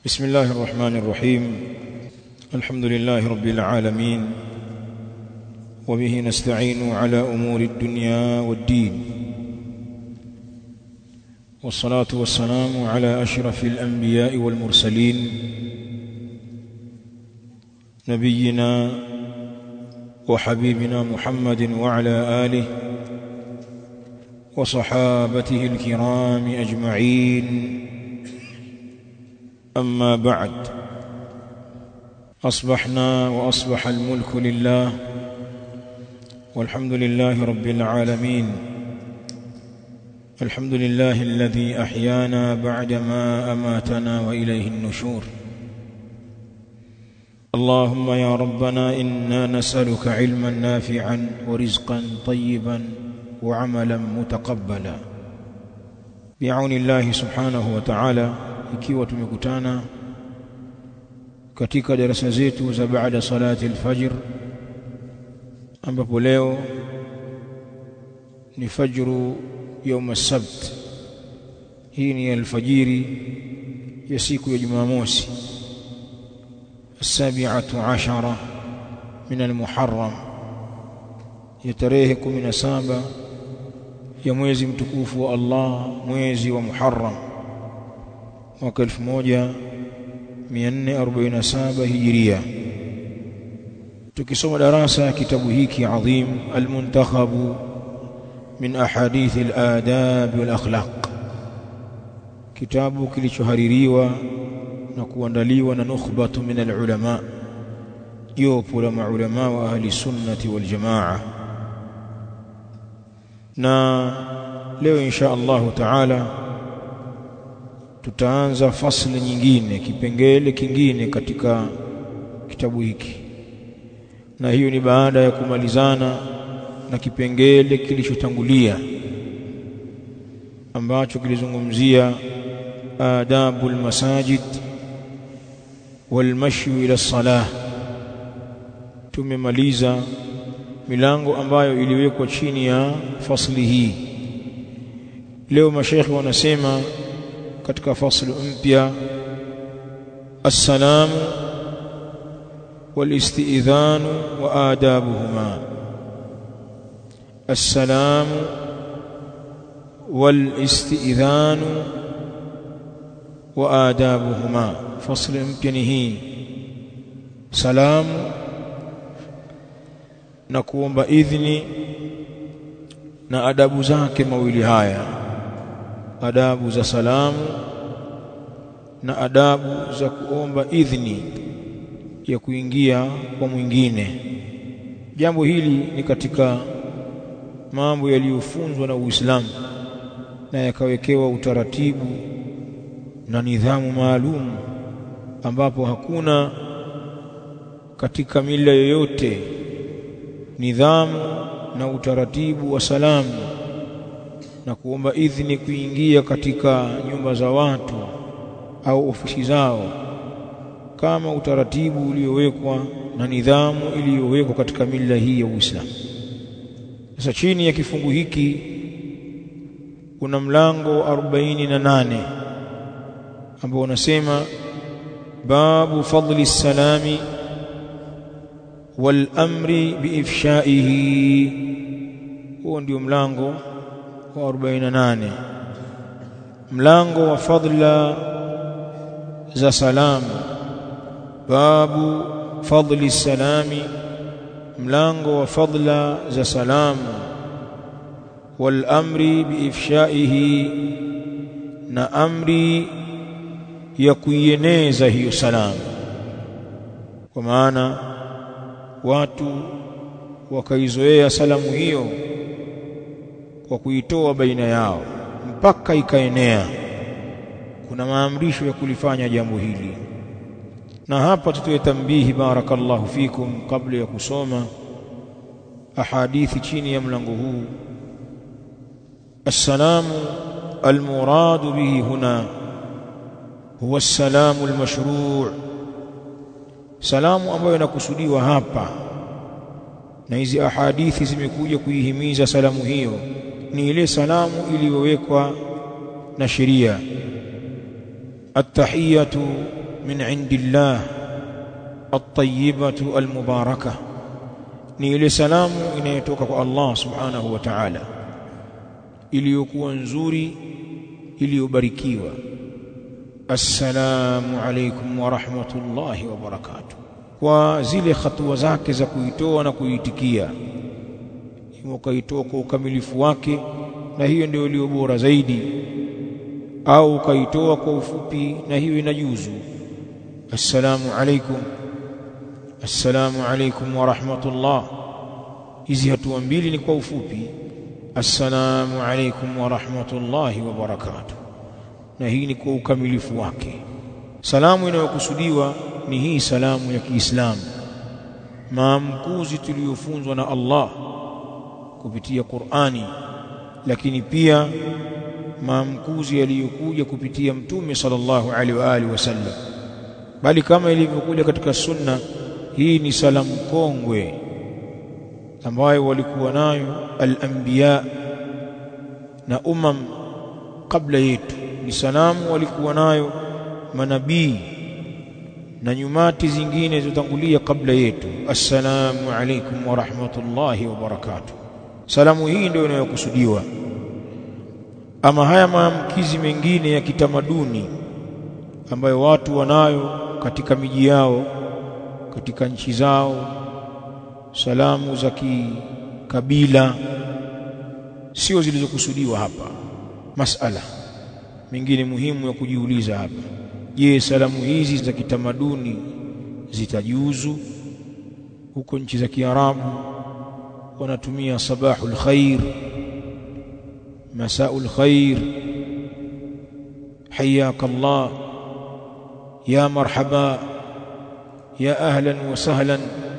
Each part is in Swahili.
بسم الله الرحمن الرحيم. الحمد لله رب العالمين، وبه نستعين على أمور الدنيا والدين، والصلاة والسلام على أشرف الأنبياء والمرسلين، نبينا وحبيبنا محمد وعلى آله وصحابته الكرام أجمعين. أما بعد، أصبحنا وأصبح الملك لله، والحمد لله رب العالمين. الحمد لله الذي أحيانا بعدما أماتنا وإليه النشور. اللهم يا ربنا إنا نسألك علما نافعا ورزقا طيبا وعملا متقبلا بعون الله سبحانه وتعالى. Ikiwa tumekutana katika darasa zetu za baada salati al-fajr, ambapo leo ni fajru يوم السبت. Hii ni alfajiri ya siku ya Jumamosi, 17 min al-Muharram, ya tarehe 17 ya mwezi mtukufu wa Allah, mwezi wa Muharram, mwaka 1447 Hijiria. Tukisoma darasa ya kitabu hiki adhim, al-Muntakhabu min ahadith al-adab wal akhlaq, kitabu kilichohaririwa na kuandaliwa na nukhbatu min al-ulama, jopo la maulama wa ahli sunnati wal jamaa. Na leo insha Allah taala tutaanza fasli nyingine, kipengele kingine katika kitabu hiki, na hiyo ni baada ya kumalizana na kipengele kilichotangulia ambacho kilizungumzia adabul masajid wal mashyi ila salah. Tumemaliza milango ambayo iliwekwa chini ya fasli hii. Leo mashaikh wanasema katika fasli mpya, as-salamu wal-istidhanu wa adabuhuma. As-salamu wal-istidhanu wa adabuhuma. Fasli mpya ni hii, salamu na kuomba idhni na adabu zake mawili haya, adabu za salamu na adabu za kuomba idhni ya kuingia kwa mwingine. Jambo hili ni katika mambo yaliyofunzwa na Uislamu na yakawekewa utaratibu na nidhamu maalum, ambapo hakuna katika mila yoyote nidhamu na utaratibu wa salamu na kuomba idhini kuingia katika nyumba za watu au ofisi zao kama utaratibu uliowekwa na nidhamu iliyowekwa katika mila hii ya Uislamu. Sasa chini ya kifungu hiki kuna mlango 48 ambao unasema babu fadli salami wal amri biifshaihi. Huo ndio mlango wa 48, mlango wa fadla za salamu. Babu fadli salami, mlango wa fadla za salamu. Wal amri biifshaihi, na amri ya kuieneza hiyo salamu, kwa maana watu wakaizoea salamu hiyo kwa kuitoa baina yao mpaka ikaenea. Kuna maamrisho ya kulifanya jambo hili, na hapa tutoe tambihi barakallahu fikum kabla ya kusoma ahadithi chini ya mlango huu. Assalamu almuradu bihi huna huwa assalamu almashru', salamu ambayo inakusudiwa hapa, na hizi ahadithi zimekuja kuihimiza salamu hiyo, ni ile salamu iliyowekwa na sheria. At-tahiyatu min indillah at-tayyibatu al-mubarakah, ni ile salamu inayotoka kwa Allah subhanahu wa ta'ala iliyokuwa nzuri, iliyobarikiwa. Assalamu alaykum wa rahmatullahi wa barakatuh, kwa zile hatua zake za kuitoa na kuitikia, ukaitoa kwa ukamilifu wake, na hiyo ndio iliyo bora zaidi, au ukaitoa kwa ufupi, na hiyo inajuzu. Assalamu alaykum, assalamu alaykum wa rahmatullah. Hizi hatua mbili ni kwa ufupi, assalamu alaykum wa rahmatullahi wa barakatuh, na hii ni kwa ukamilifu wake. Salamu inayokusudiwa ni hii salamu ya Kiislamu, maamkuzi tuliyofunzwa na Allah kupitia Qur'ani, lakini pia maamkuzi yaliyokuja kupitia Mtume sallallahu alaihi wa alihi wasallam. Bali kama ilivyokuja katika sunna, hii ni salamu kongwe ambayo walikuwa nayo al-anbiya na kabla yetu, ni salamu walikuwa nayo manabii na nyumati zingine zilizotangulia kabla yetu. Assalamu alaykum wa rahmatullahi wa barakatuh. Salamu hii ndio inayokusudiwa. Ama haya maamkizi mengine ya kitamaduni ambayo watu wanayo katika miji yao, katika nchi zao, salamu za kikabila, sio zilizokusudiwa hapa. Masala mengine muhimu ya kujiuliza hapa: je, salamu hizi za kitamaduni zitajuzu? Huko nchi za Kiarabu wanatumia sabahul khair, masaul khair, hayyakallah, ya marhaba, ya ahlan wa sahlan.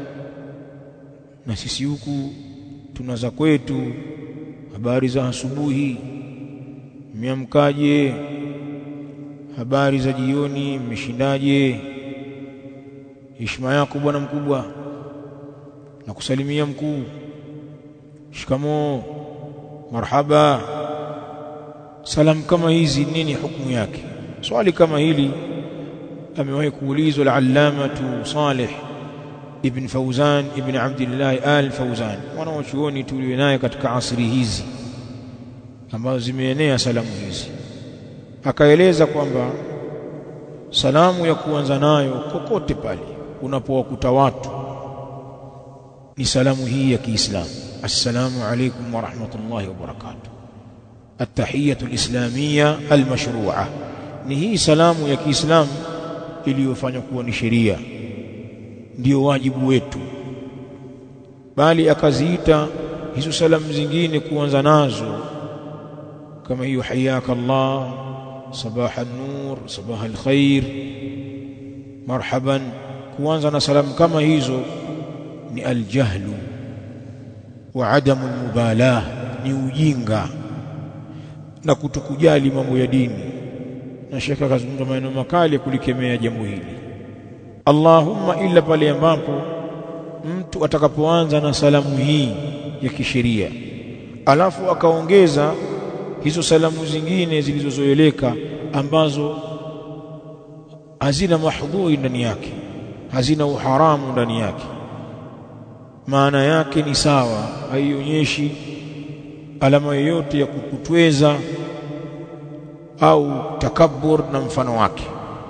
Na sisi huku tunaza kwetu, habari za asubuhi, mmeamkaje? Habari za jioni, mmeshindaje? Heshima yako bwana mkubwa, na kusalimia mkuu, shikamoo, marhaba. Salamu kama hizi nini hukumu yake? Swali kama hili amewahi kuulizwa al-allamatu Salih ibn Fawzan ibn Abdullah al-Fawzan, wanawachuoni tulio naye katika asri hizi ambazo zimeenea salamu hizi. Akaeleza kwamba salamu ya kuanza nayo kokote pale unapowakuta watu ni salamu hii ya Kiislamu: assalamu alaykum wa rahmatullahi wa barakatuh, at-tahiyyatu al-islamiyya al-mashru'a. Ni hii salamu ya Kiislamu iliyofanywa kuwa ni sheria, ndio wajibu wetu. Bali akaziita hizo salamu zingine kuanza nazo kama hiyo hayyakallah, sabah an-nur, sabah al-khair, marhaban. Kuanza na salamu kama hizo ni al-jahlu wa adamu al-mubalah, ni ujinga na kutokujali mambo ya dini. Na Sheikh akazungumza maneno makali kulikemea jambo hili. Allahumma illa pale ambapo mtu atakapoanza na salamu hii ya kisheria alafu akaongeza hizo salamu zingine zilizozoeleka ambazo hazina mahdhui ndani yake, hazina uharamu ndani yake, maana yake ni sawa, haionyeshi alama yoyote ya kukutweza au takabbur na mfano wake.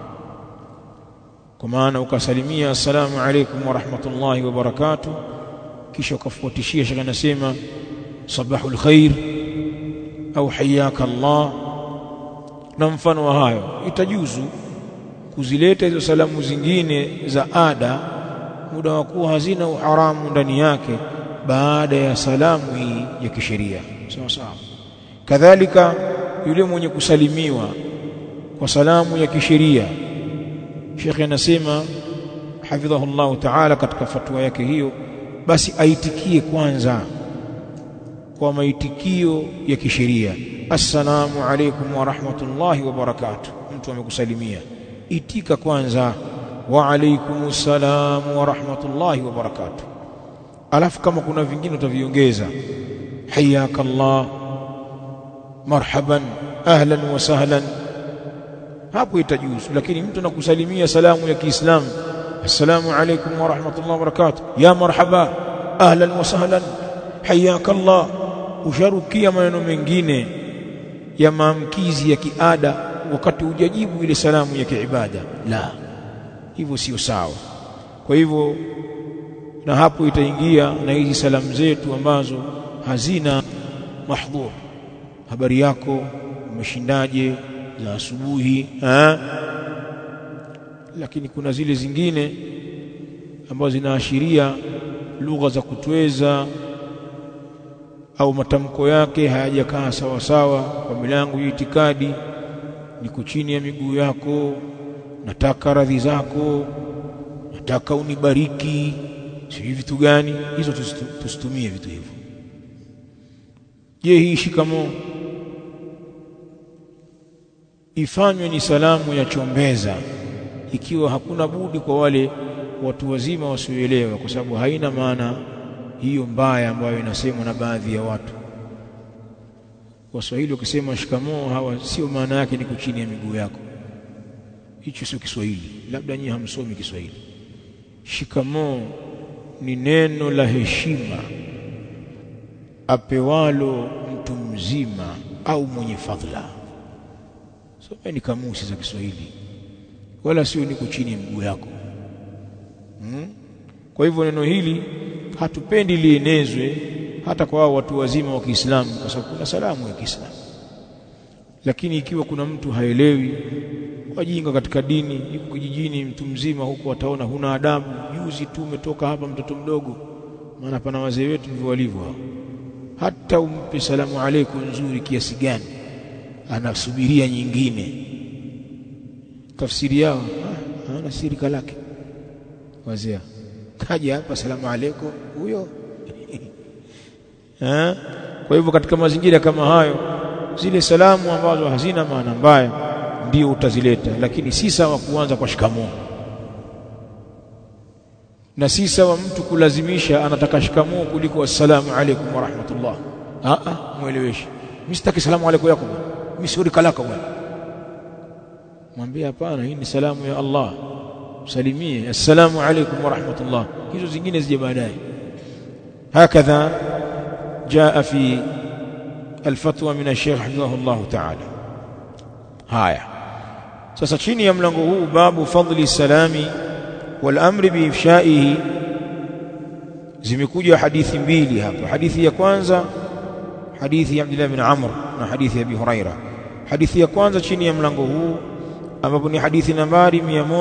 Kwa maana ukasalimia assalamu alaykum wa rahmatullahi wa barakatuh, kisha ukafuatishia shaka nasema sabahul khair au hayyakallah na mfano wa hayo, itajuzu kuzileta hizo salamu zingine za ada muda wa kuwa hazina uharamu ndani yake baada ya salamu hii ya kisheria. Sawa sawa. Kadhalika yule mwenye kusalimiwa kwa salamu ya kisheria, Sheikh anasema hafidhahullah ta'ala katika fatwa yake hiyo, basi aitikie kwanza kwa maitikio ya kisheria: assalamu alaykum wa rahmatullahi wa barakatuh. Mtu amekusalimia, itika kwanza wa alaykumus salam wa rahmatullahi wa barakatuh. Alafu kama kuna vingine utaviongeza: hayyakallah, marhaban, ahlan wa sahlan, hapo itajuzu. Lakini mtu anakusalimia salamu ya Kiislamu, assalamu alaykum wa rahmatullahi wa barakatuh, ya marhaba, ahlan wa sahlan, hayyaka Allah, usharukia maneno mengine ya maamkizi ya kiada wakati hujajibu ile salamu ya kiibada. La, hivyo sio sawa. Kwa hivyo na hapo itaingia na hizi salamu zetu ambazo hazina mahdhur. Habari yako, umeshindaje za asubuhi, lakini kuna zile zingine ambazo zinaashiria lugha za kutweza au matamko yake hayajakaa sawa sawa kwa milango ya itikadi. Niko chini ya miguu yako, nataka radhi zako, nataka unibariki, sijui vitu gani hizo. Tusitumie vitu hivyo. Je, hii shikamoo ifanywe ni salamu ya chombeza ikiwa hakuna budi kwa wale watu wazima wasioelewa, kwa sababu haina maana hiyo mbaya ambayo inasemwa na baadhi ya watu. Waswahili wakisema shikamoo, hawa sio maana yake niko chini ya miguu yako. Hicho sio Kiswahili, labda nyinyi hamsomi Kiswahili. Shikamoo ni neno la heshima apewalo mtu mzima au mwenye fadhila. So ni kamusi za Kiswahili, wala sio niko chini ya miguu yako. Kwa hivyo neno hili hatupendi lienezwe hata kwa watu wazima wa Kiislamu, kwa sababu kuna salamu ya Kiislamu. Lakini ikiwa kuna mtu haelewi, wajinga katika dini, yuko kijijini, mtu mzima huko, ataona huna adabu, juzi tu umetoka hapa mtoto mdogo. Maana pana wazee wetu ndivyo walivyo hao. Hata umpe salamu alaykum nzuri kiasi gani, anasubiria nyingine. Tafsiri yao ana shirika lake wazee, kaja hapa salamu alaykum huyo. Kwa hivyo katika mazingira kama hayo, zile salamu ambazo hazina maana mbaya ndio utazileta, lakini si sawa kuanza kwa shikamoo. Na si sawa mtu kulazimisha anataka shikamoo kuliko assalamu alaykum wa rahmatullah. Mueleweshe, mimi sitaki salamu alaykum yako bwana, mimi sio rikalaka bwana. Mwambie hapana, hii ni salamu ya Allah, msalimie assalamu alaykum wa rahmatullah. Hizo zingine zije baadaye. Hakadha jaa fi alfatwa min ash-shaykh hafidhahullah ta'ala. Haya, sasa chini ya mlango huu, babu fadli salami wal amri bi ifshaihi, zimekuja hadithi mbili hapa. Hadithi ya kwanza hadithi ya Abdullah bin Amr na hadithi ya Abi Huraira. Hadithi ya kwanza chini ya mlango huu, ambapo ni hadithi nambari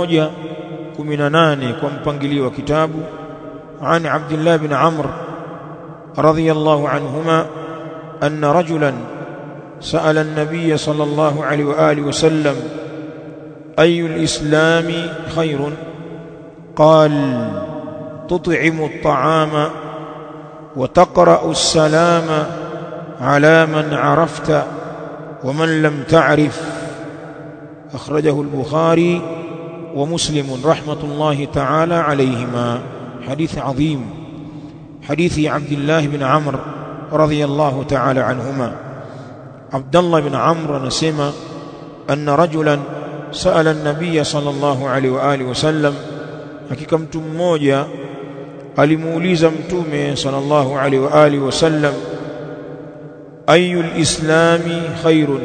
118 kwa mpangilio wa kitabu, an Abdullah bin Amr radhiyallahu anhuma anna rajulan سأل النبي صلى الله عليه وآله وسلم أي الإسلام خير؟ قال تطعم الطعام وتقرأ السلام على من عرفت ومن لم تعرف. أخرجه البخاري ومسلم رحمة الله تعالى عليهما. حديث عظيم، حديث عبد الله بن عمرو رضي الله تعالى عنهما. عبد الله بن عمرو نسمع أن رجلا سأل النبي صلى الله عليه وآله وسلم، hakika mtu mmoja alimuuliza mtume sallallahu alaihi wa alihi wasallam, ayul islami khairun,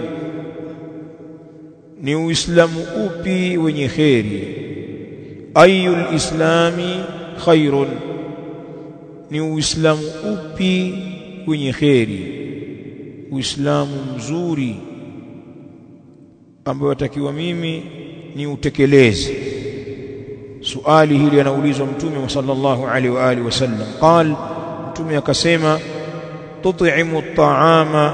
ni uislamu upi wenye kheri? Ayul islami khairun, ni uislamu upi wenye kheri? Uislamu mzuri ambao watakiwa mimi ni utekeleze. Suali hili anaulizwa mtume sallallahu alaihi wa alihi wasallam. Qal, mtume akasema, tut'imu at-ta'ama,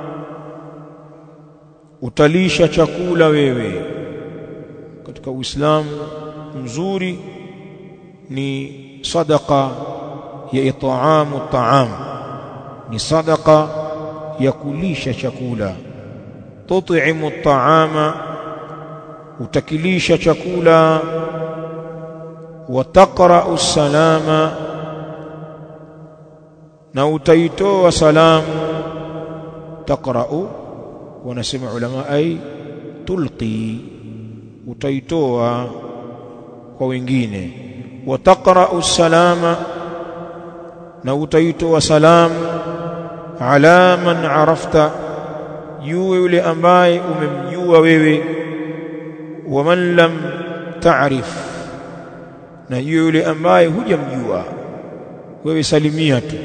utalisha chakula wewe. Katika Uislamu mzuri ni sadaqa ya it'amu at-ta'am, ni sadaqa ya kulisha chakula. Tut'imu at-ta'ama, utakilisha chakula. Wa taqra'u as-salama, na utaitoa salamu. Taqra'u wanasema ulama ay tulqi, utaitoa kwa wengine. Wa taqra'u salama, na utaitoa salamu ala man arafta, yule ambaye umemjua wewe. Wa man lam ta'rif, na yule ambaye hujamjua wewe, salimia tu.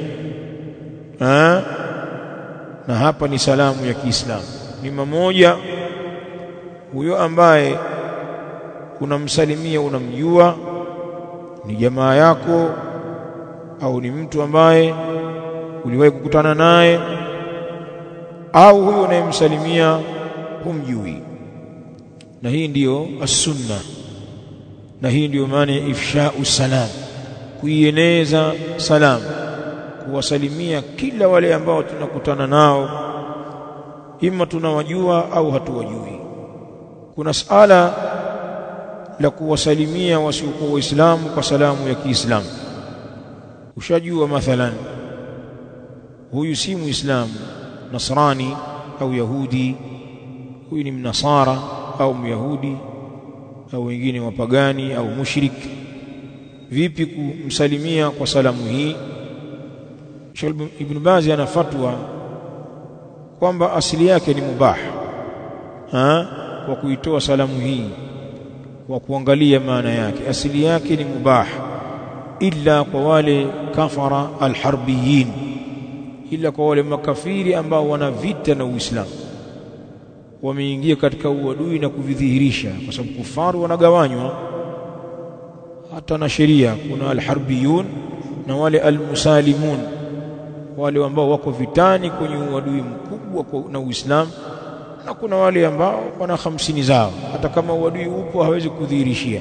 Na hapa ni salamu ya Kiislamu. Ni mmoja huyo ambaye unamsalimia, unamjua, ni jamaa yako au ni mtu ambaye uliwahi kukutana naye, au huyo unayemsalimia humjui. Na hii ndiyo as-sunna, na hii ndiyo maana ya ifsha'u salam, kuieneza salamu, kuwasalimia kila wale ambao tunakutana nao, ima tunawajua au hatuwajui. Kuna sala la kuwasalimia wasiokuwa Waislamu kwa salamu ya Kiislamu. Ushajua mathalan huyu si Muislamu, Nasrani au Yahudi, huyu ni Mnasara au Myahudi au wengine wapagani au mushrik. Vipi kumsalimia kwa salamu hii? Sheikh Ibn Baz ana fatwa kwamba asili yake ni mubah, kwa kuitoa salamu hii, kwa kuangalia maana yake, asili yake ni mubah, illa kwa wale kafara alharbiyin, ila kwa wale makafiri ambao wana vita na Uislamu, wameingia katika uadui na kuvidhihirisha, kwa sababu kufaru wanagawanywa hata na sheria. Kuna alharbiyun na wale almusalimun, wale ambao wako vitani kwenye uadui mkubwa na Uislamu, na kuna wale ambao wana 50 zao, hata kama uadui upo hawezi kudhihirishia.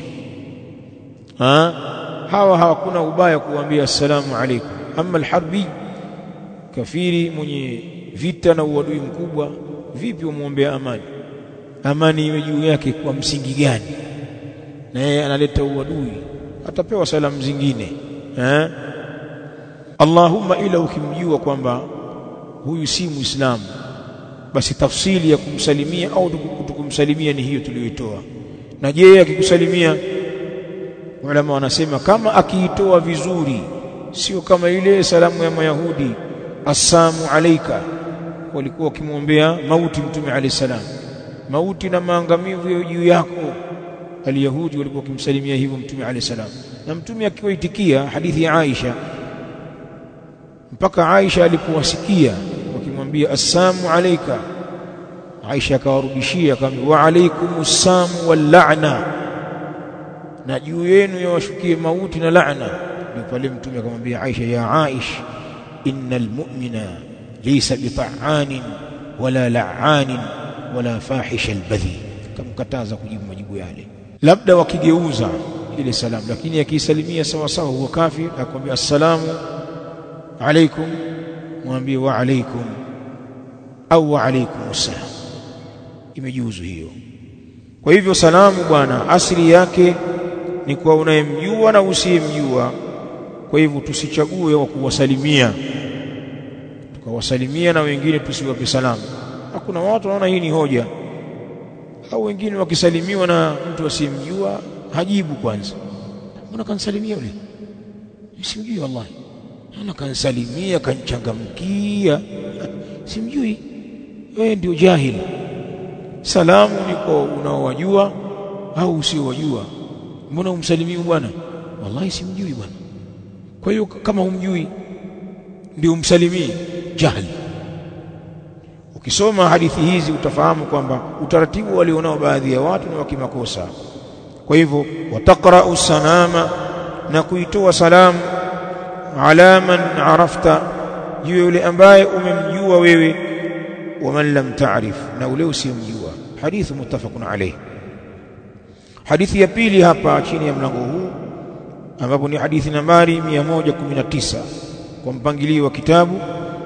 Hawa hawakuna ubaya kuambia assalamu alaykum. Amma alharbi, kafiri mwenye vita na uadui mkubwa, vipi umuombea amani? Amani iwe juu yake kwa msingi gani? Na yeye analeta uadui, atapewa salamu zingine. Allahumma ila ukimjua kwamba huyu si Muislamu, basi tafsili ya kumsalimia au kutokumsalimia ni hiyo tuliyoitoa. Na je, akikusalimia, ulama wanasema kama akiitoa vizuri, sio kama ile salamu ya Mayahudi, assalamu alayka, walikuwa wakimwombea mauti Mtume alayhi salam, mauti na maangamivu juu yako. Al-Yahudi walikuwa wakimsalimia hivyo Mtume alayhi salam, na Mtume akiwaitikia. Hadithi ya Aisha, mpaka Aisha alipowasikia wakimwambia assalamu alayka, Aisha akawarudishia akamwambia wa alaykumus salam wal la'na, na juu yenu yawashukie mauti na laana. Ndio pale Mtume akamwambia Aisha, ya Aisha, innal mu'mina laysa bita'anin wala la'anin wala fahish albadhi. Kamkataza kujibu majibu yale, labda wakigeuza ile salamu, lakini akisalimia sawa sawa huwa kafir. Akamwambia assalamu alaykum, mwambie wa alaykum au wa alaykumus salam, imejuzu hiyo. Kwa hivyo salamu bwana, asili yake ni kwa unayemjua na usiyemjua. Kwa hivyo tusichague wa kuwasalimia, tukawasalimia na wengine tusiwape salamu. Hakuna watu wanaona hii ni hoja, au wengine wakisalimiwa na mtu asiyemjua hajibu kwanza. Mbona kansalimia yule? Simjui wallahi. Mbona kansalimia kanchangamkia? Simjui. Wewe ndio jahili. Salamu ni kwa unaowajua au usiowajua. Mbona umsalimii bwana? Wallahi simjui bwana. Kwa hiyo kama humjui ndio umsalimii, jahili. Ukisoma hadithi hizi utafahamu kwamba utaratibu walionao baadhi ya watu ni wa kimakosa. Kwa hivyo wataqra'u salama, na kuitoa salamu ala man arafta, yule ambaye umemjua wewe, wa man lam ta'rif, na ule usiyemjua. Hadithi muttafaqun alayh. Hadithi ya pili hapa chini ya mlango huu, ambapo ni hadithi nambari 119 kwa mpangilio wa kitabu.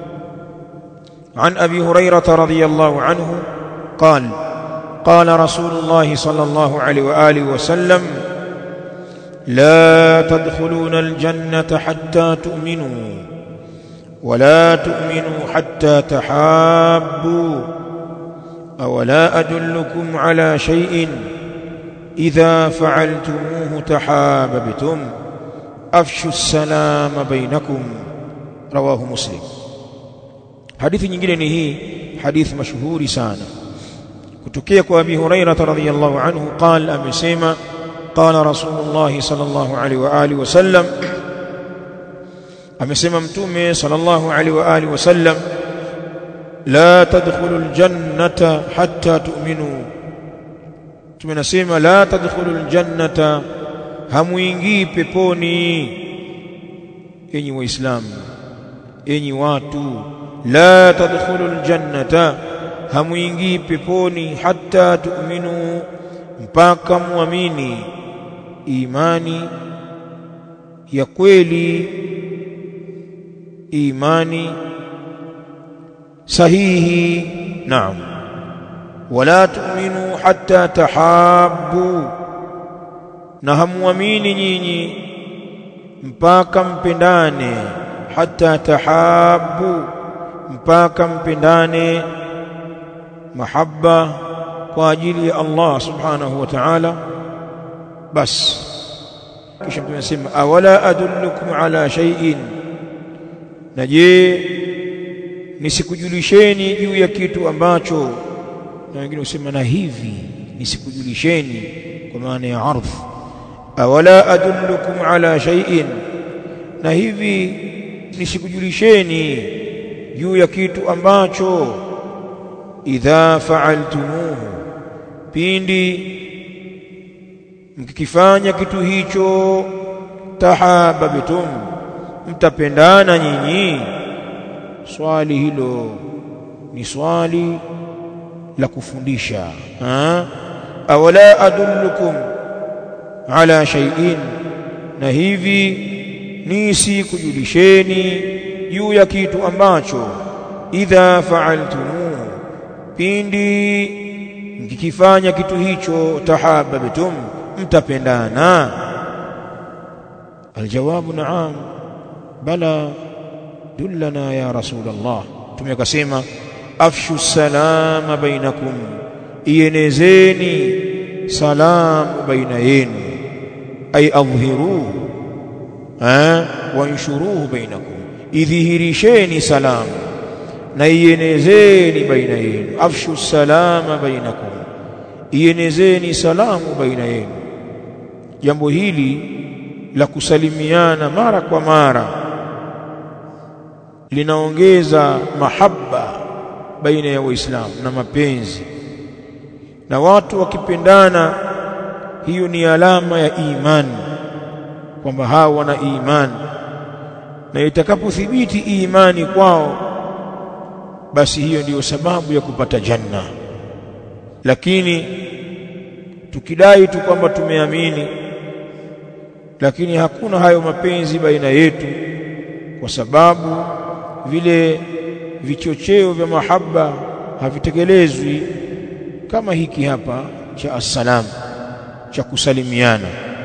عن أبي هريرة رضي الله عنه قال قال رسول الله صلى الله عليه وآله وسلم لا تدخلون الجنة حتى تؤمنوا ولا تؤمنوا حتى تحابوا أولا أدلكم على شيء idha fa'altumuhu tahabbtum afshu as-salama bainakum rawahu Muslim. Hadithi nyingine ni hii, hadithi mashuhuri sana kutokea kwa Abi Hurairah radhiyallahu anhu qala, amesema qala Rasulullah sallallahu alaihi wa alihi wasallam, amesema mtume sallallahu alaihi wa alihi wasallam, la tadkhulul jannata hatta tu'minu. Tumenasema la tadkhulul jannata, hamuingii peponi enyi waislamu, enyi watu. La tadkhulul jannata, hamuingii peponi hatta tu'minu, mpaka muamini imani ya kweli, imani sahihi. Naam. Wala tu'minu hatta tahabbu, na hamuamini nyinyi mpaka mpendane. Hatta tahabbu, mpaka mpendane, mahabba kwa ajili ya Allah subhanahu wa ta'ala. Bas kisha tunasema awala adullukum ala shay'in, na je nisikujulisheni juu ya kitu ambacho, na wengine husema na hivi nisikujulisheni kwa maana ya ardh. Awala adullukum ala shay'in, na hivi nisikujulisheni juu ya kitu ambacho idha fa'altumuhu, pindi mkikifanya kitu hicho, tahabbtum, mtapendana nyinyi. Swali hilo ni swali la kufundisha. Awala adullukum ala shay'in, na hivi nisikujulisheni juu ya kitu ambacho idha fa'altumuhu, pindi mkikifanya kitu hicho, tahabbtum, mtapendana. Aljawabu na'am, bala dullana ya Rasulullah. Tumekasema afshu salama bainakum, ienezeni salamu baina yenu, ay adhhiruhu wa anshuruhu bainakum, idhihirisheni salamu na ienezeni baina yenu. Afshu salama bainakum, ienezeni salamu baina yenu. Jambo hili la kusalimiana mara kwa mara linaongeza mahabba baina ya Waislamu na mapenzi, na watu wakipendana, hiyo ni alama ya imani kwamba hao wana imani, na itakapothibiti imani kwao, basi hiyo ndiyo sababu ya kupata janna. Lakini tukidai tu kwamba tumeamini, lakini hakuna hayo mapenzi baina yetu, kwa sababu vile vichocheo vya mahaba havitekelezwi, kama hiki hapa cha assalam, cha kusalimiana.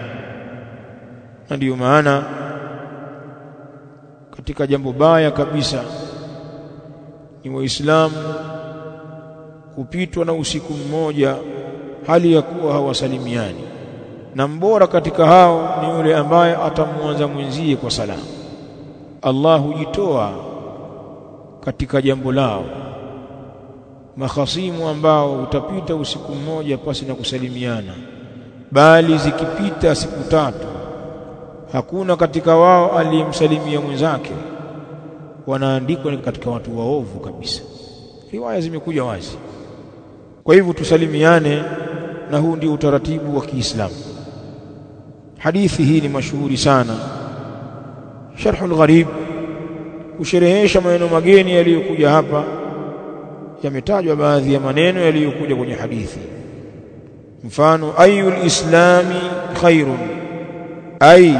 Na ndiyo maana katika jambo baya kabisa ni Waislamu kupitwa na usiku mmoja hali ya kuwa hawasalimiani, na mbora katika hao ni yule ambaye atamwanza mwenzie kwa salamu. Allah hujitoa katika jambo lao. Makhasimu ambao utapita usiku mmoja pasi na kusalimiana, bali zikipita siku tatu hakuna katika wao aliyemsalimia mwenzake, wanaandikwa katika watu waovu kabisa. Riwaya zimekuja wazi. Kwa hivyo tusalimiane, na huu ndio utaratibu wa Kiislamu. Hadithi hii ni mashuhuri sana. Sharhul Gharib kusherehesha maneno mageni yaliyokuja hapa, yametajwa baadhi ya maneno yaliyokuja kwenye hadithi. Mfano, ayul islami khairun, ay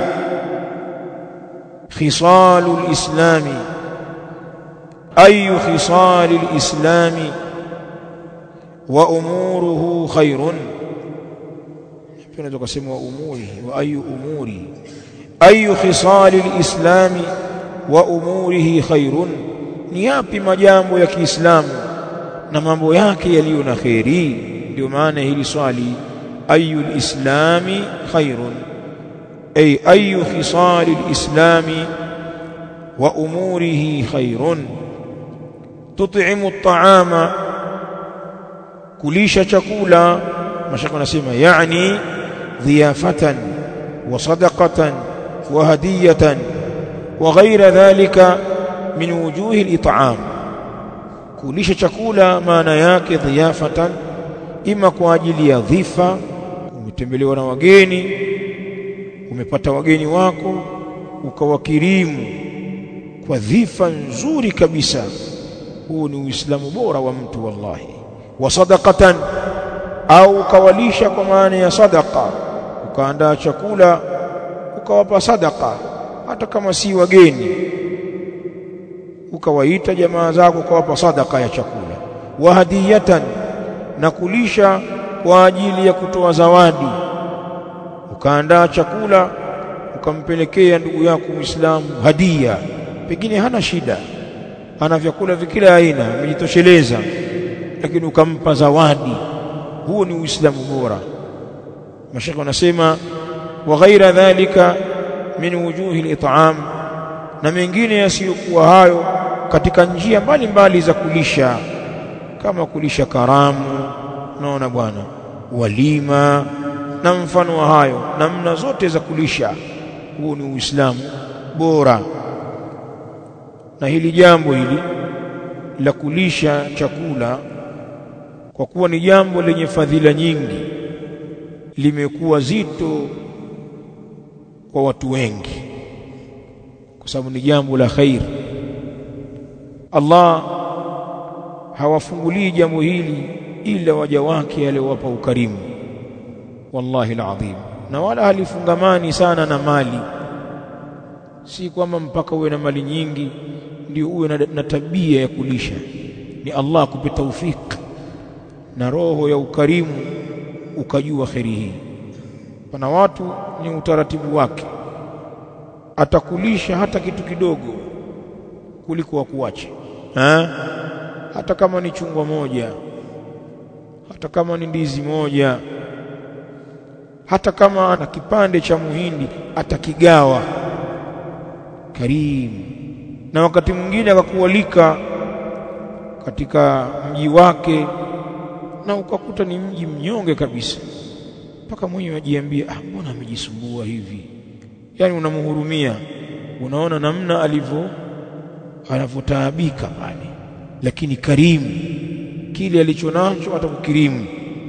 khisalul islami, ayu khisalil islami wa umuruhu khairun. Tunaweza kusema wa umuri, wa ayu umuri, ayu khisalil islami wa umurihi khairun, ni yapi majambo ya Kiislamu na mambo yake yaliyo na khairi. Ndio maana hili swali ayyul islami khairun, ay ayyu khisalil islami wa umurihi khairun. Tut'imu at-ta'ama, kulisha chakula, mashaka nasema yani dhiyafatan wa sadaqatan wa hadiyatan wa ghayra dhalika min wujuhi al-it'am. Kulisha chakula maana yake dhiyafatan, ima kwa ajili ya dhifa, umetembelewa na wageni, umepata wageni wako ukawakirimu kwa dhifa nzuri kabisa, huu ni Uislamu bora wa mtu wallahi. Wa sadaqatan, au ukawalisha kwa maana ya sadaqa, ukaandaa chakula ukawapa sadaqa hata kama si wageni, ukawaita jamaa zako ukawapa sadaqa ya chakula. Wa hadiyatan, na kulisha kwa ajili ya kutoa zawadi, ukaandaa chakula ukampelekea ndugu yako Muislamu hadia, pengine hana shida, ana vyakula vikila aina, amejitosheleza, lakini ukampa zawadi, huo ni Uislamu bora. Mashaka wanasema wa ghaira dhalika min wujuhi al-it'am, na mengine yasiyokuwa hayo katika njia mbalimbali za kulisha, kama kulisha karamu, naona bwana, walima na mfano wa hayo, namna zote za kulisha, huo ni Uislamu bora. Na hili jambo hili la kulisha chakula, kwa kuwa ni jambo lenye fadhila nyingi, limekuwa zito kwa watu wengi, kwa sababu ni jambo la khair. Allah hawafungulii jambo hili ila waja wake aliowapa ukarimu, wallahi alazim. Na wala halifungamani sana na mali, si kwamba mpaka uwe na mali nyingi ndio uwe na tabia ya kulisha. Ni Allah kupe taufik na roho ya ukarimu ukajua khairi hii. Pana watu ni utaratibu wake, atakulisha hata kitu kidogo kuliko wakuache, hata kama ni chungwa moja, hata kama ni ndizi moja, hata kama ana kipande cha muhindi atakigawa. Karimu. Na wakati mwingine akakualika katika mji wake na ukakuta ni mji mnyonge kabisa, mpaka mwenyewe ajiambia, mbona amejisumbua hivi? Yani unamhurumia, unaona namna anavyotaabika pale, lakini karimu, kile alichonacho atakukirimu.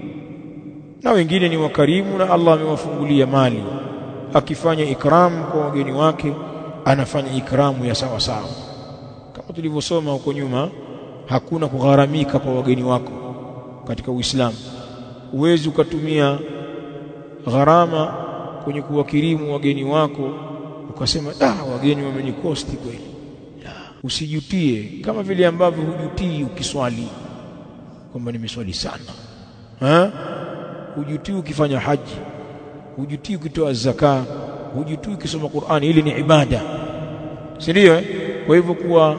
Na wengine ni wakarimu na Allah amewafungulia mali, akifanya ikramu kwa wageni wake anafanya ikramu ya sawa sawa. Kama tulivyosoma huko nyuma, hakuna kugharamika kwa wageni wako katika Uislamu. Uwezi ukatumia gharama kwenye kuwakirimu wageni wako ukasema wageni wamenikosti kweli. Usijutie, kama vile ambavyo hujutii ukiswali kwamba nimeswali sana, hujutii ukifanya haji, hujutii ukitoa zaka, hujutii ukisoma Qur'ani. Ile ni ibada, si ndio? Kwa hivyo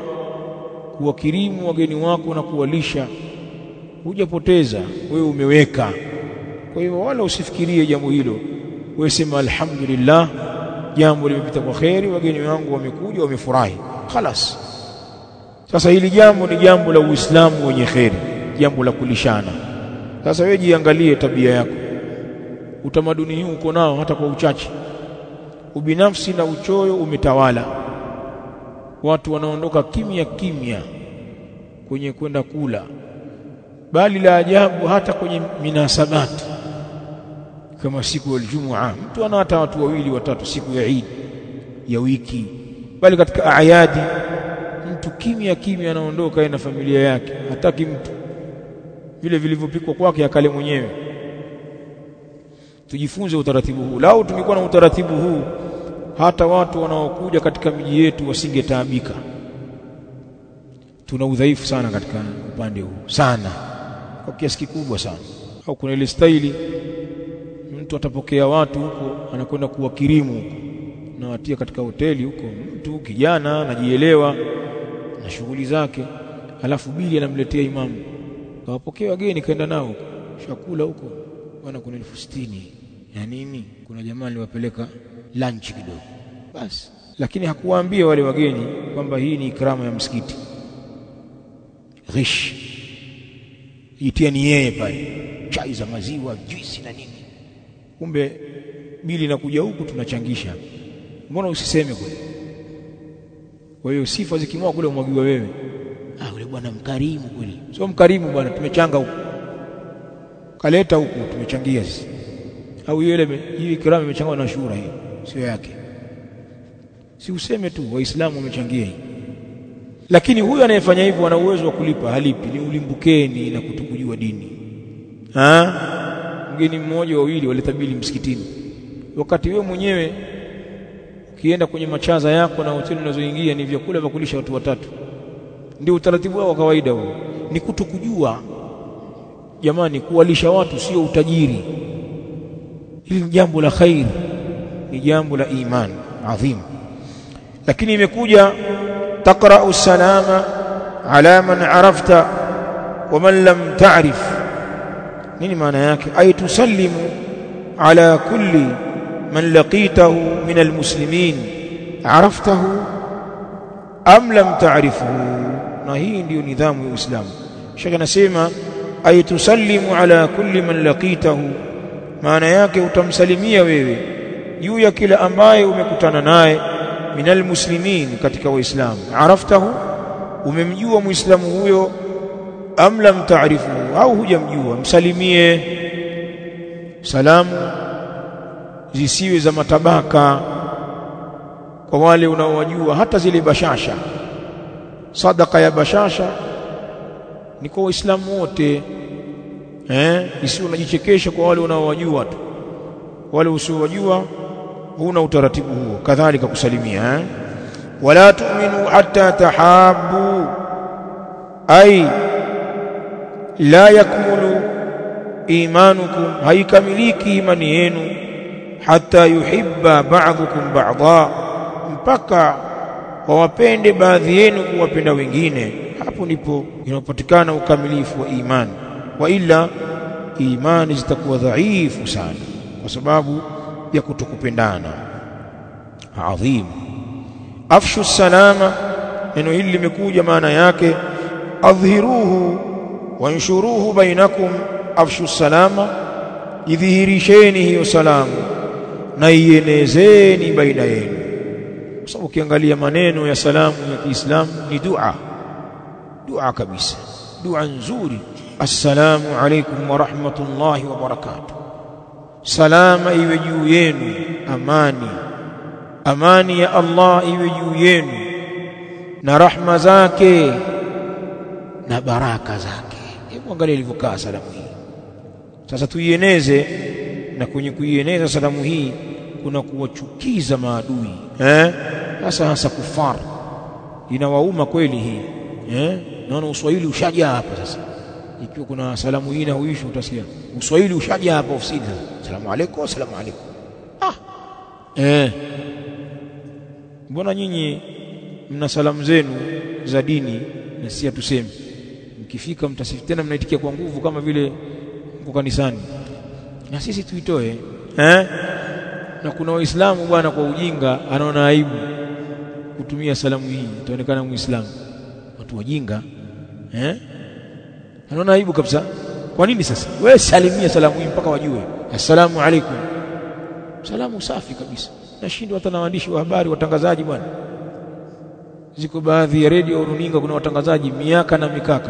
kuwakirimu wageni wako na kuwalisha, hujapoteza, wewe umeweka. Kwa hivyo wala usifikirie jambo hilo, wewe sema alhamdulillah, jambo limepita kwa khairi, wageni wangu wamekuja wamefurahi, khalas. Sasa hili jambo ni jambo la Uislamu wenye khairi, jambo la kulishana. Sasa wewe jiangalie tabia yako, utamaduni huu uko nao hata kwa uchache. Ubinafsi na uchoyo umetawala, watu wanaondoka kimya kimya kwenye kwenda kula, bali la ajabu hata kwenye minasabati kama siku ya Ijumaa, mtu ana hata watu wawili watatu, siku ya Eid ya wiki, bali katika ayadi mtu kimya kimya anaondoka na familia yake, hataki mtu, vile vilivyopikwa kwake akale mwenyewe. Tujifunze utaratibu huu. Lao tungekuwa na utaratibu huu, hata watu wanaokuja katika miji yetu wasingetaabika. Tuna udhaifu sana katika upande huu sana, kwa kiasi kikubwa sana. Au kuna ile staili, mtu atapokea watu huko, anakwenda kuwakirimu huko, na watia katika hoteli huko, mtu kijana anajielewa na shughuli zake, alafu bili anamletea imamu, kawapokea wageni, kaenda nao chakula huko, bwana kuna 60,000 ya nini? Kuna jamaa aliwapeleka lunch kidogo basi, lakini hakuwaambia wale wageni kwamba hii ni ikramu ya msikiti. Ghish itia ni yeye pale, chai za maziwa, juisi na nini, kumbe bili na kuja huku tunachangisha. Mbona usiseme kule? Kwa hiyo sifa zikimwa kule umwagiwa wewe. Yule bwana mkarimu kweli. Sio mkarimu bwana, tumechanga huku, kaleta huku tumechangia sisi. Au yule hii ikramu imechangwa na shura, hiyo sio yake. Si useme tu waislamu wamechangia hii. Lakini huyu anayefanya hivyo ana uwezo wa kulipa, halipi. Ni ulimbukeni na kutokujua dini. Mgeni mmoja wawili walitabili msikitini, wakati wewe mwenyewe ukienda kwenye machaza yako na hoteli unazoingia ni vyakula vya kulisha watu watatu. Ndio utaratibu wao wa kawaida huo. Ni kutokujua. Jamani, kuwalisha watu sio utajiri. Hili ni jambo la khair, ni jambo la iman adhim. Lakini imekuja taqra'u salama ala man arafta wa man lam ta'rif. Nini maana yake? Ay tusallimu ala kulli man laqitahu min almuslimin araftahu am lam ta'rifuhu. Na hii ndio nidhamu ya Uislamu. Shaka nasema ay tusallimu ala kulli man laqitahu, maana yake utamsalimia wewe juu ya kila ambaye umekutana naye minal muslimin, katika waislamu. Araftahu, umemjua muislamu huyo, am lam ta'rifu, au hujamjua, msalimie. Salamu zisiwe za matabaka kwa wale unaowajua, hata zile bashasha. Sadaka ya bashasha ni kwa waislamu wote, isiwe unajichekesha kwa wale unaowajua tu, wale usiowajua huna utaratibu huo. Kadhalika kusalimia. Wala tu'minu hatta tahabbu, ay la yakmulu imanukum, haikamiliki imani yenu, hatta yuhibba ba'dukum ba'dha, mpaka wawapende baadhi yenu kuwapenda wengine. Hapo ndipo inapatikana ukamilifu wa imani. Wa illa imani zitakuwa dhaifu sana kwa sababu ya kutokupendana. Adhim. Afshu salama, neno hili limekuja maana yake adhhiruhu wanshuruhu bainakum. Afshu salama, idhihirisheni hiyo salamu na ienezeni baina yenu. Kwa sababu ukiangalia maneno ya salamu ya Kiislamu ni dua kabisa, dua nzuri. Assalamu alaykum wa rahmatullahi wa barakatuh. Salama iwe juu yenu, amani ya Allah iwe juu yenu, na rahma zake na baraka zake. Hebu angalia ilivyokaa salamu hii. Sasa tuieneze, na kwenye kuieneza salamu hii kuna kuwachukiza maadui, hasa kufar. Inawauma kweli hii, naona uswahili ushaja hapa sasa. Ikiwa kuna salamu hii na huisho, utasikia uswahili ushaja hapa ofisini. Salamu alaykum, asalamu alaykum. Mbona nyinyi mna salamu zenu za dini na sisi tuseme? Mkifika mtasifu tena, mnaitikia kwa nguvu kama vile mko kanisani, na sisi tuitoe. Na kuna waislamu bwana, kwa ujinga anaona aibu kutumia salamu hii, itaonekana muislamu. Watu wajinga, anaona aibu kabisa. Kwa nini sasa? Wewe salimia salamu hii mpaka wajue. Assalamu alaykum, salamu safi kabisa. Nashindwa hata na waandishi wa habari, watangazaji bwana. Ziko baadhi ya radio runinga, kuna watangazaji miaka na mikaka.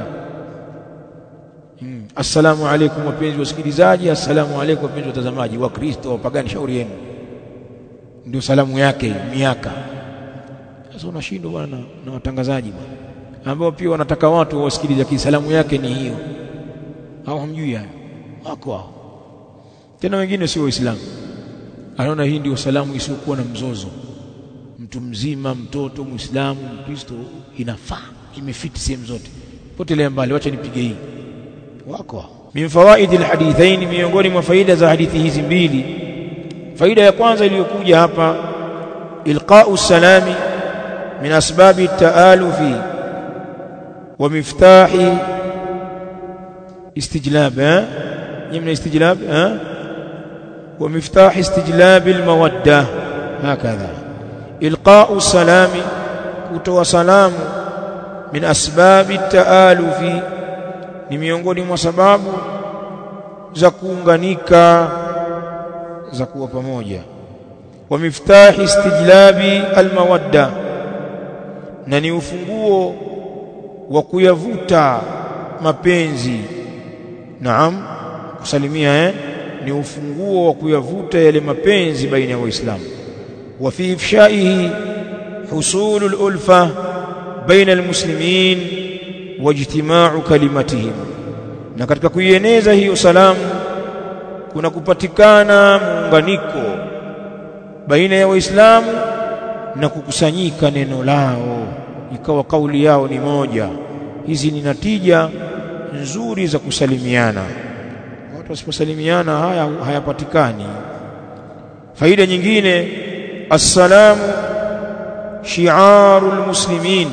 Assalamu alaykum wapenzi wasikilizaji, assalamu alaykum wapenzi watazamaji, wa Kristo wapagani, shauri yenu. Ndio salamu yake miaka. Sasa unashindwa bwana na watangazaji bwana, ambao pia wanataka watu wasikilize, lakini salamu yake ni hiyo. Hao hamjui hayo, wako hao. Tena wengine sio waislamu, anaona hii ndio salamu isiyokuwa na mzozo. Mtu mzima, mtoto, muislamu, mkristo, inafaa, imefiti sehemu zote. Potelea mbali, wacha nipige hii. Wako min fawaidil hadithain, miongoni mwa faida za hadithi hizi mbili. Faida ya kwanza iliyokuja hapa, ilqa'u salami min asbabi at-ta'alufi wa miftahi istijlab. من استجلاب ومفتاح استجلاب المودة هكذا. إلقاء السلام kutoa salamu min asbabi taalufi ni miongoni mwa sababu za kuunganika za kuwa pamoja. Wa miftahi istijlabi almawadda na ni ufunguo wa kuyavuta mapenzi. Naam, kusalimia ni ufunguo wa kuyavuta yale mapenzi baina ya Waislamu. Wa fi ifshaihi husulul ulfa baina almuslimin wa ijtima'u kalimatihim, na katika kuieneza hiyo salamu kuna kupatikana muunganiko baina ya Waislamu na kukusanyika neno lao, ikawa kauli yao ni moja. Hizi ni natija nzuri za kusalimiana. Watu wasiposalimiana hayapatikani. Faida nyingine, assalamu shi'arul muslimin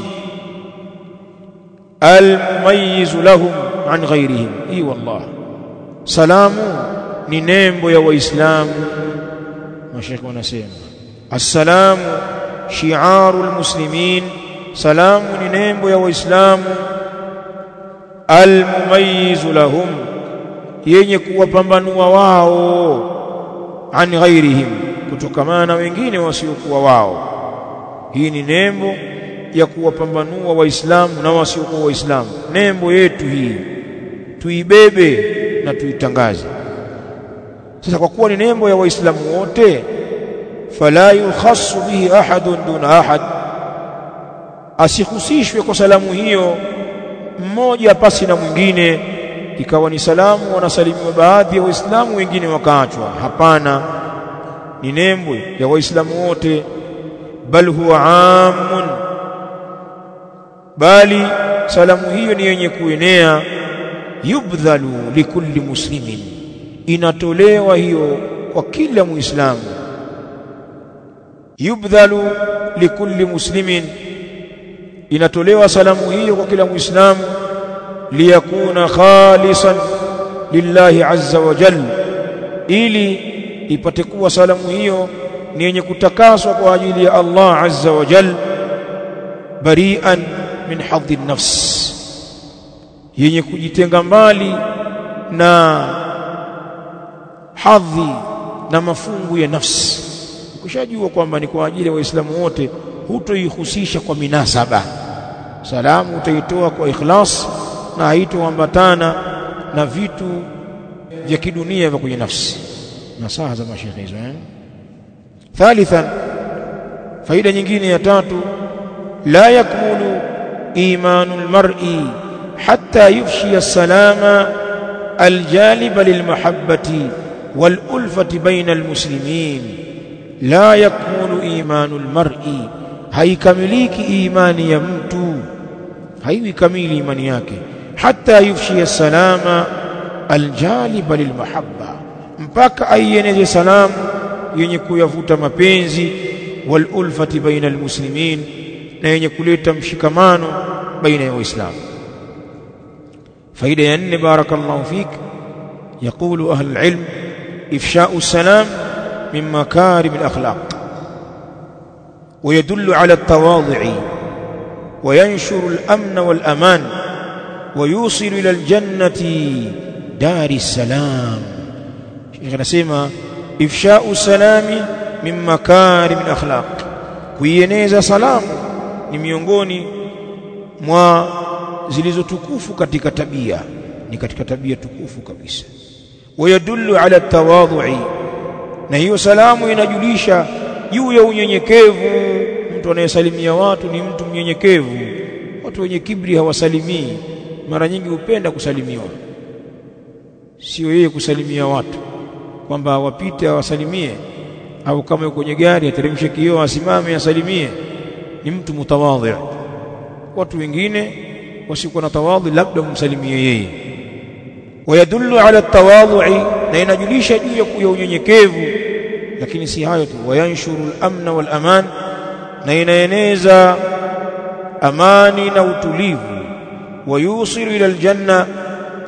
almumayyiz lahum an ghayrihim. Wallah, salamu ni nembo ya Waislamu. Mashekhi wanasema assalamu shi'arul muslimin, salamu ni nembo ya Waislamu, almumayyiz lahum, yenye kuwapambanua wao, an ghairihim, kutokamana na wengine wasiokuwa wao. Hii ni nembo ya kuwapambanua Waislamu na wasiokuwa Waislamu. Nembo yetu hii tuibebe na tuitangaze. Sasa kwa kuwa ni nembo ya Waislamu wote, fala yukhassu bihi ahadun duna ahad, asihusishwe kwa salamu hiyo mmoja pasi na mwingine, ikawa ni salamu wanasalimiwa baadhi ya Waislamu wengine wakaachwa. Hapana, ni nembo ya Waislamu wote. Bal huwa amun, bali salamu hiyo ni yenye kuenea. Yubdhalu likulli muslimin, inatolewa hiyo kwa kila Muislamu. Yubdhalu likulli muslimin, inatolewa salamu hiyo kwa kila Muislamu. Liyakuna khalisan lillahi azza wa jalla, ili ipate kuwa salamu hiyo ni yenye kutakaswa kwa ajili ya Allah azza wa jalla. Bari'an min hadhi nafs, yenye kujitenga mbali na hadhi na mafungu ya nafsi. Ukishajua kwamba ni kwa ajili ya Waislamu wote, hutoihusisha kwa minasaba. Salamu utaitoa kwa ikhlas na haitoambatana na vitu vya kidunia vya kwenye nafsi. Nasaha za mashekhi hizo. Thalithan, faida nyingine ya tatu, la yakmulu imanul mar'i hatta yufshi as-salama aljaliba lilmahabbati walulfati baina almuslimin. La yakmulu imanul mar'i, haikamiliki imani ya mtu, haiwi kamili imani yake, hatta yufshi as-salama aljaliba lilmahabba, mpaka aieneze salamu yenye kuyavuta mapenzi, walulfati baina almuslimin, na yenye kuleta mshikamano baina ya Waislamu. faida ya 4, barakallahu fik, yaqulu ahli alilm ifsha'u salam min makarim alakhlaq ويدل على التواضع وينشر الأمن والأمان ويوصل إلى الجنة دار السلام. شيخنا سيما إفشاء السلام من مكارم الأخلاق، kuieneza salamu ni miongoni mwa zilizotukufu katika tabia, ni katika tabia tukufu kabisa. Wayadullu ala tawadhu'i, na hiyo salamu inajulisha juu ya unyenyekevu. Mtu anayesalimia watu ni mtu mnyenyekevu. Watu wenye kibri hawasalimii, mara nyingi hupenda kusalimiwa. Sio yeye kusalimia watu kwamba wapite awasalimie, au kama yuko kwenye gari ateremshe kioo asimame asalimie. Ni mtu mutawadhi. Watu wengine wasikuwa na tawadhi, labda mumsalimie yeye. Wayadullu ala tawadhu'i, na inajulisha juu ya unyenyekevu. Lakini si hayo tu, wayanshuru al-amna wal aman, na inaeneza amani na utulivu. Wayusilu ila aljanna,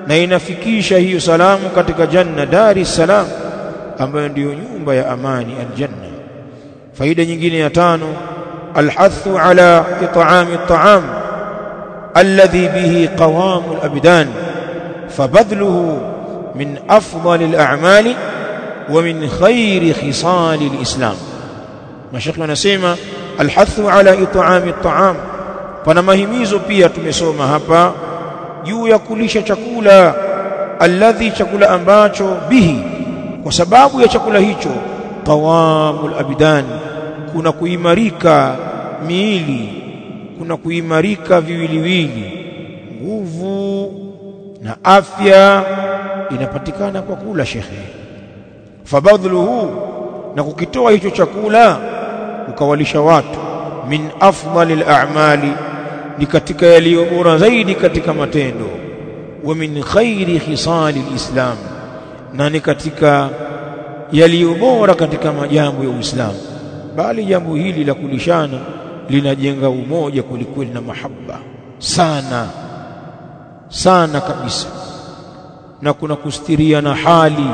na inafikisha hiyo salamu katika janna Daris Salam ambayo ndiyo nyumba ya amani aljanna. Faida nyingine ya 5 alhathu ala it'ami at'am alladhi bihi qawam alabdan fabadluhu min afdal al'amali wa min khairi khisal alislam. Mashayikh wanasema alhathu ala it'ami at'am, pana mahimizo pia tumesoma hapa juu ya kulisha chakula, alladhi, chakula ambacho bihi, kwa sababu ya chakula hicho, qawamul abdan, kuna kuimarika miili, kuna kuimarika viwiliwili, nguvu na afya inapatikana kwa kula shekhe. Fabadhluhu, na kukitoa hicho chakula ukawalisha watu, min afdalil a'mali, ni katika yaliyo bora zaidi katika matendo, wa min khairi khisali alislam, na ni katika yaliyo bora katika majambo ya Uislamu. Bali jambo hili la kulishana linajenga umoja kulikweli na mahaba sana sana kabisa, na kuna kustiria na hali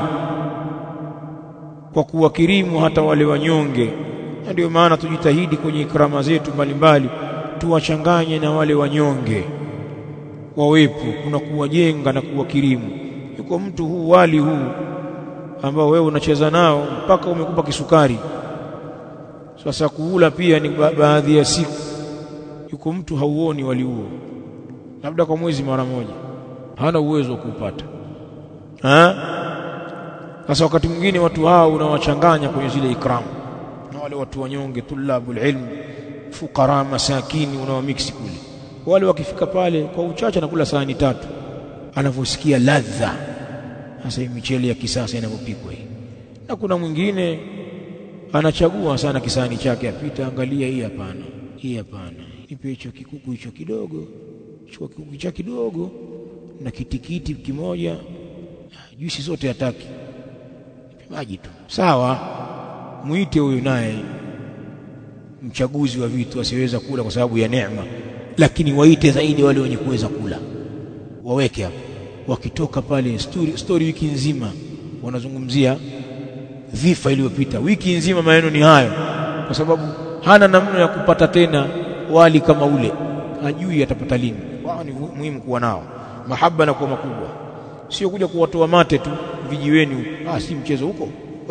kwa kuwakirimu hata wale wanyonge. Na ndio maana tujitahidi kwenye ikrama zetu mbalimbali tuwachanganye na wale wanyonge wawepo, kuna kuwajenga na kuwakirimu. Yuko mtu huu wali huu ambao wewe unacheza nao mpaka umekupa kisukari, sasa kuula pia ni baadhi ya siku. Yuko mtu hauoni wali huo, labda kwa mwezi mara moja, hana uwezo wa kupata. Sasa wakati mwingine watu hao unawachanganya kwenye zile ikramu na wale watu wanyonge, tulabul ilm, fukara, masakini, unawamiksi kule. Wale wakifika pale kwa uchache anakula sahani 3, anavyosikia ladha hasa michele ya kisasa inavyopikwa hii. Na kuna mwingine anachagua sana kisahani chake, apita, angalia, hii hapana, hii hapana, nipe hicho kikuku hicho kidogo, chukua kikuku cha kidogo na kitikiti kimoja, juisi zote hataki, nipe maji tu. Sawa, muite huyo naye mchaguzi wa vitu, asiweza kula kwa sababu ya neema, lakini waite zaidi wale wenye kuweza kula, waweke hapo. Wakitoka pale story wiki nzima wanazungumzia dhifa iliyopita, wiki nzima maneno ni hayo, kwa sababu hana namna ya kupata tena wali kama ule, hajui atapata lini. Wao ni muhimu kuwa nao mahaba na kuwa makubwa, sio kuja kuwatoa mate tu vijiweni. Si mchezo huko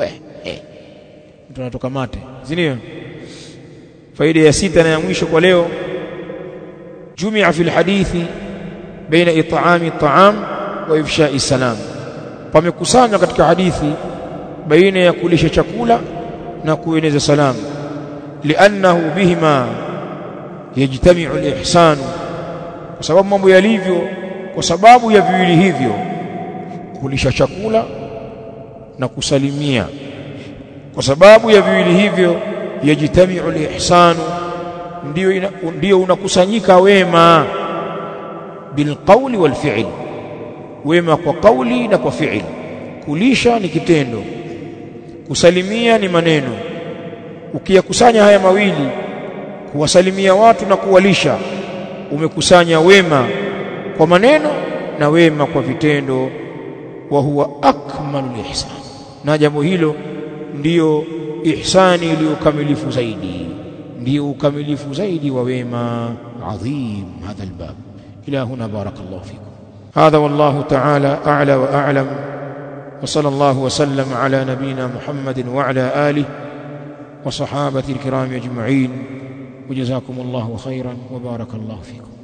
mtu anatoka mate, zinio. Faida ya 6 na ya mwisho kwa leo, jumia fil hadithi baina it'ami at'am wa ifsha'i salam, pamekusanywa katika hadithi baina ya kulisha chakula na kueneza salamu. Li'annahu bihima yajtami'u al-ihsan, kwa sababu mambo yalivyo, kwa sababu ya viwili hivyo, kulisha chakula na kusalimia, kwa sababu ya viwili hivyo yajtami'u al-ihsan, ndio unakusanyika wema, bilqawli wal fi'l, wema kwa kauli na kwa fi'l. Kulisha ni kitendo, kusalimia ni maneno. Ukiyakusanya haya mawili, kuwasalimia watu na kuwalisha, umekusanya wema kwa maneno na wema kwa vitendo. Wa huwa akmalul ihsan, na jambo hilo ndiyo ihsani iliyokamilifu zaidi, ndiyo ukamilifu zaidi wa wema. Adhim hadha albab. إلى هنا بارك الله فيكم. هذا والله تعالى أعلى وأعلم، وصلى الله وسلم على نبينا محمد وعلى آله وصحابة الكرام أجمعين، وجزاكم الله خيرا وبارك الله فيكم.